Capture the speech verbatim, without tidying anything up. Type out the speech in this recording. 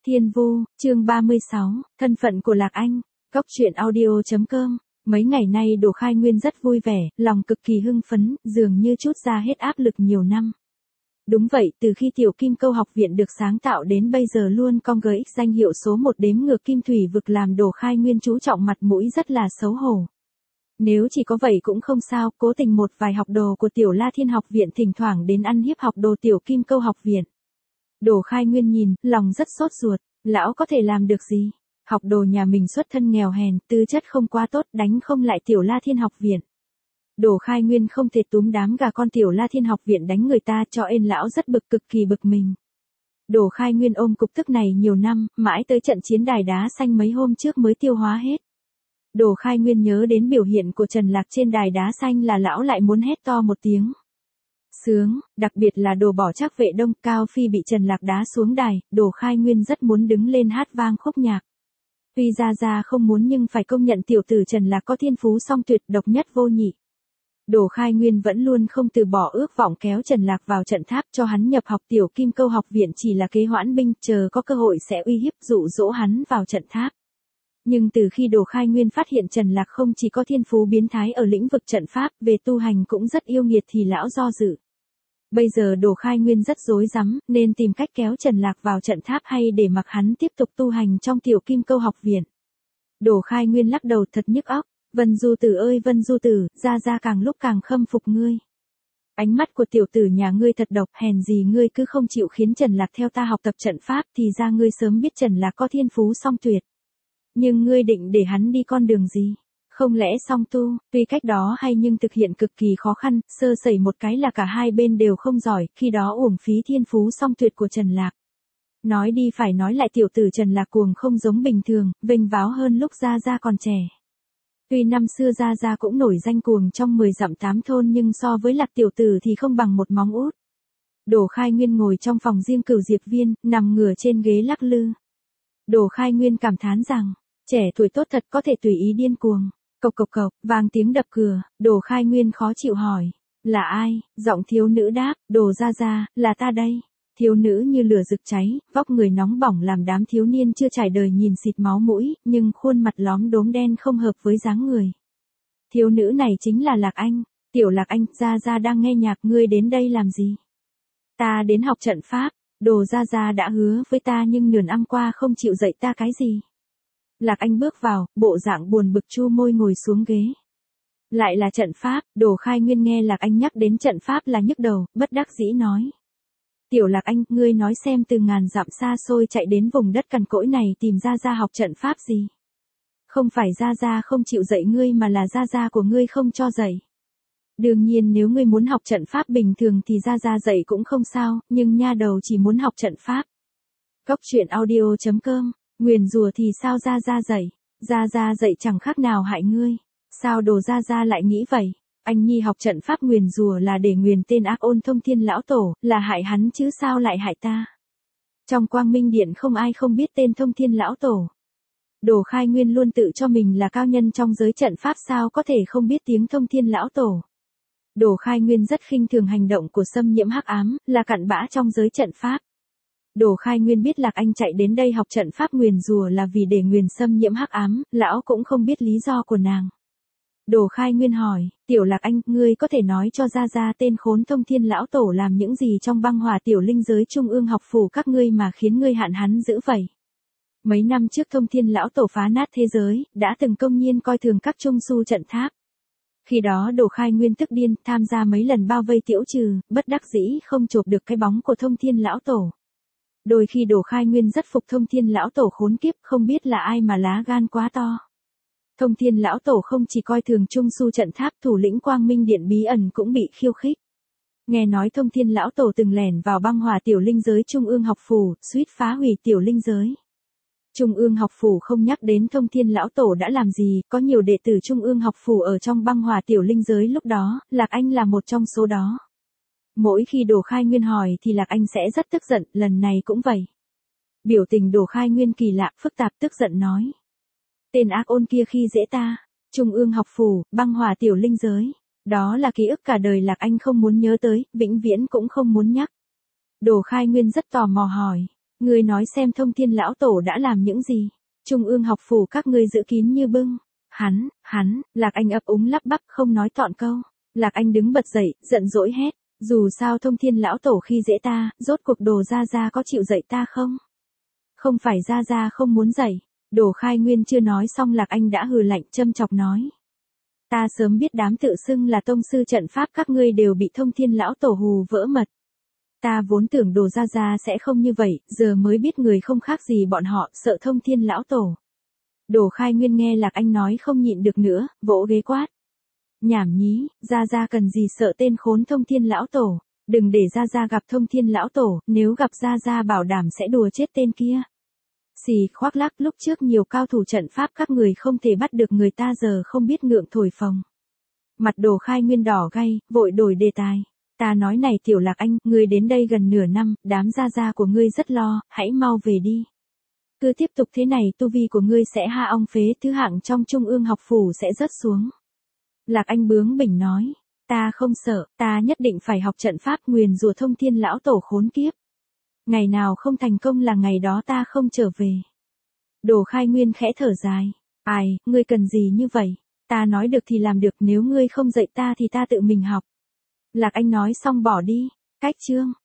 Thiên Vu, chương ba mươi sáu, thân phận của Lạc Anh, Cốc truyện audio chấm com. Mấy ngày nay Đồ Khai Nguyên rất vui vẻ, lòng cực kỳ hưng phấn, dường như trút ra hết áp lực nhiều năm. Đúng vậy, từ khi Tiểu Kim Câu học viện được sáng tạo đến bây giờ luôn con gờ ích danh hiệu số một đếm ngược Kim Thủy vực làm Đồ Khai Nguyên chú trọng mặt mũi rất là xấu hổ. Nếu chỉ có vậy cũng không sao, cố tình một vài học đồ của Tiểu La Thiên học viện thỉnh thoảng đến ăn hiếp học đồ Tiểu Kim Câu học viện. Đồ Khai Nguyên nhìn, lòng rất sốt ruột, lão có thể làm được gì? Học đồ nhà mình xuất thân nghèo hèn, tư chất không quá tốt, đánh không lại Tiểu La Thiên học viện. Đồ Khai Nguyên không thể túm đám gà con Tiểu La Thiên học viện đánh người ta, cho nên lão rất bực, cực kỳ bực mình. Đồ Khai Nguyên ôm cục tức này nhiều năm, mãi tới trận chiến đài đá xanh mấy hôm trước mới tiêu hóa hết. Đồ Khai Nguyên nhớ đến biểu hiện của Trần Lạc trên đài đá xanh là lão lại muốn hét to một tiếng. Sướng, đặc biệt là Đồ Bỏ Trác vệ Đông Cao Phi bị Trần Lạc đá xuống đài, Đồ Khai Nguyên rất muốn đứng lên hát vang khúc nhạc. Tuy Gia Gia không muốn nhưng phải công nhận tiểu tử Trần Lạc có thiên phú song tuyệt, độc nhất vô nhị. Đồ Khai Nguyên vẫn luôn không từ bỏ ước vọng kéo Trần Lạc vào trận tháp, cho hắn nhập học Tiểu Kim Câu học viện chỉ là kế hoãn binh, chờ có cơ hội sẽ uy hiếp dụ dỗ hắn vào trận tháp. Nhưng từ khi Đồ Khai Nguyên phát hiện Trần Lạc không chỉ có thiên phú biến thái ở lĩnh vực trận pháp, về tu hành cũng rất yêu nghiệt thì lão do dự. Bây giờ Đồ Khai Nguyên rất rối rắm, nên tìm cách kéo Trần Lạc vào trận tháp hay để mặc hắn tiếp tục tu hành trong Tiểu Kim Câu học viện. Đồ Khai Nguyên lắc đầu thật nhức óc, Vân Du Tử ơi Vân Du Tử, Gia Gia càng lúc càng khâm phục ngươi. Ánh mắt của tiểu tử nhà ngươi thật độc, hèn gì ngươi cứ không chịu khiến Trần Lạc theo ta học tập trận pháp, thì ra ngươi sớm biết Trần Lạc có thiên phú song tuyệt. Nhưng ngươi định để hắn đi con đường gì? Không lẽ song tu, tuy cách đó hay nhưng thực hiện cực kỳ khó khăn, sơ sẩy một cái là cả hai bên đều không giỏi, khi đó uổng phí thiên phú song tuyệt của Trần Lạc. Nói đi phải nói lại tiểu tử Trần Lạc cuồng không giống bình thường, vênh váo hơn lúc Gia Gia còn trẻ. Tuy năm xưa Gia Gia cũng nổi danh cuồng trong mười dặm tám thôn nhưng so với Lạc tiểu tử thì không bằng một móng út. Đồ Khai Nguyên ngồi trong phòng riêng Cửu Diệp Viên, nằm ngửa trên ghế lắc lư. Đồ Khai Nguyên cảm thán rằng, trẻ tuổi tốt thật có thể tùy ý điên cuồng. Cộc cộc cộc, vang tiếng đập cửa, Đồ Khai Nguyên khó chịu hỏi, là ai? Giọng thiếu nữ đáp, Đồ Gia Gia, là ta đây. Thiếu nữ như lửa rực cháy, vóc người nóng bỏng làm đám thiếu niên chưa trải đời nhìn xịt máu mũi, nhưng khuôn mặt lóm đốm đen không hợp với dáng người. Thiếu nữ này chính là Lạc Anh. Tiểu Lạc Anh, Gia Gia đang nghe nhạc, ngươi đến đây làm gì? Ta đến học trận pháp, Đồ Gia Gia đã hứa với ta nhưng nửa năm qua không chịu dạy ta cái gì. Lạc Anh bước vào, bộ dạng buồn bực chu môi ngồi xuống ghế. Lại là trận pháp, Đồ Khai Nguyên nghe Lạc Anh nhắc đến trận pháp là nhức đầu, bất đắc dĩ nói. Tiểu Lạc Anh, ngươi nói xem từ ngàn dặm xa xôi chạy đến vùng đất cằn cỗi này tìm Gia Gia học trận pháp gì? Không phải Gia Gia không chịu dạy ngươi mà là Gia Gia của ngươi không cho dạy. Đương nhiên nếu ngươi muốn học trận pháp bình thường thì Gia Gia dạy cũng không sao, nhưng nha đầu chỉ muốn học trận pháp. Cốc truyện audio chấm com. Nguyền rủa thì sao Gia Gia dạy? Gia Gia dạy chẳng khác nào hại ngươi. Sao Đồ Gia Gia lại nghĩ vậy? Anh nhi học trận pháp nguyền rủa là để nguyền tên ác ôn Thông Thiên lão tổ, là hại hắn chứ sao lại hại ta? Trong Quang Minh Điện không ai không biết tên Thông Thiên lão tổ. Đồ Khai Nguyên luôn tự cho mình là cao nhân trong giới trận pháp, sao có thể không biết tiếng Thông Thiên lão tổ? Đồ Khai Nguyên rất khinh thường hành động của xâm nhiễm hắc ám, là cặn bã trong giới trận pháp. Đồ Khai Nguyên biết Lạc Anh chạy đến đây học trận pháp nguyền rủa là vì để nguyền xâm nhiễm hắc ám, lão cũng không biết lý do của nàng. Đồ Khai Nguyên hỏi, Tiểu Lạc Anh, ngươi có thể nói cho Gia Gia tên khốn Thông Thiên lão tổ làm những gì trong băng hỏa tiểu linh giới trung ương học phủ các ngươi mà khiến ngươi hạn hắn dữ vậy? Mấy năm trước Thông Thiên lão tổ phá nát thế giới, đã từng công nhiên coi thường các trung su trận tháp. Khi đó Đồ Khai Nguyên tức điên, tham gia mấy lần bao vây tiễu trừ, bất đắc dĩ không chộp được cái bóng của Thông Thiên lão tổ. Đôi khi Đồ Khai Nguyên rất phục Thông Thiên lão tổ khốn kiếp, không biết là ai mà lá gan quá to. Thông Thiên lão tổ không chỉ coi thường trung su trận tháp, thủ lĩnh Quang Minh Điện bí ẩn cũng bị khiêu khích. Nghe nói Thông Thiên lão tổ từng lẻn vào băng hỏa tiểu linh giới trung ương học phủ, suýt phá hủy tiểu linh giới. Trung ương học phủ không nhắc đến Thông Thiên lão tổ đã làm gì, có nhiều đệ tử Trung ương học phủ ở trong băng hỏa tiểu linh giới lúc đó, Lạc Anh là một trong số đó. Mỗi khi Đồ Khai Nguyên hỏi thì Lạc Anh sẽ rất tức giận, lần này cũng vậy. Biểu tình Đồ Khai Nguyên kỳ lạ, phức tạp, tức giận nói. Tên ác ôn kia khi dễ ta, Trung ương học phủ, băng hỏa tiểu linh giới. Đó là ký ức cả đời Lạc Anh không muốn nhớ tới, vĩnh viễn cũng không muốn nhắc. Đồ Khai Nguyên rất tò mò hỏi, Ngươi nói xem Thông Thiên lão tổ đã làm những gì? Trung ương học phủ các ngươi giữ kín như bưng. Hắn, hắn, Lạc Anh ấp úng lắp bắp không nói trọn câu. Lạc Anh đứng bật dậy, giận dỗi hét. Dù sao Thông Thiên lão tổ khi dễ ta, rốt cuộc Đồ gia gia có chịu dạy ta không? Không phải gia gia không muốn dạy. Đồ Khai Nguyên chưa nói xong Lạc Anh đã hừ lạnh châm chọc nói. Ta sớm biết đám tự xưng là tông sư trận pháp các ngươi đều bị Thông Thiên lão tổ hù vỡ mật. Ta vốn tưởng Đồ gia gia sẽ không như vậy, giờ mới biết người không khác gì bọn họ, sợ Thông Thiên lão tổ. Đồ Khai Nguyên nghe Lạc Anh nói không nhịn được nữa, vỗ ghế quát. Nhảm nhí, gia gia cần gì sợ tên khốn Thông Thiên lão tổ, đừng để gia gia gặp Thông Thiên lão tổ, nếu gặp gia gia bảo đảm sẽ đùa chết tên kia. Xì khoác lác, lúc trước nhiều cao thủ trận pháp các người không thể bắt được người ta giờ không biết ngượng thổi phồng. Mặt Đồ Khai Nguyên đỏ gay, vội đổi đề tài. Ta nói này Tiểu Lạc Anh, ngươi đến đây gần nửa năm, đám gia gia của ngươi rất lo, hãy mau về đi. Cứ tiếp tục thế này tu vi của ngươi sẽ ha ong phế, thứ hạng trong trung ương học phủ sẽ rớt xuống. Lạc Anh bướng bỉnh nói, ta không sợ, ta nhất định phải học trận pháp nguyền rủa Thông Thiên lão tổ khốn kiếp. Ngày nào không thành công là ngày đó ta không trở về. Đồ Khai Nguyên khẽ thở dài, ai, ngươi cần gì như vậy? Ta nói được thì làm được, nếu ngươi không dạy ta thì ta tự mình học. Lạc Anh nói xong bỏ đi. Cách chương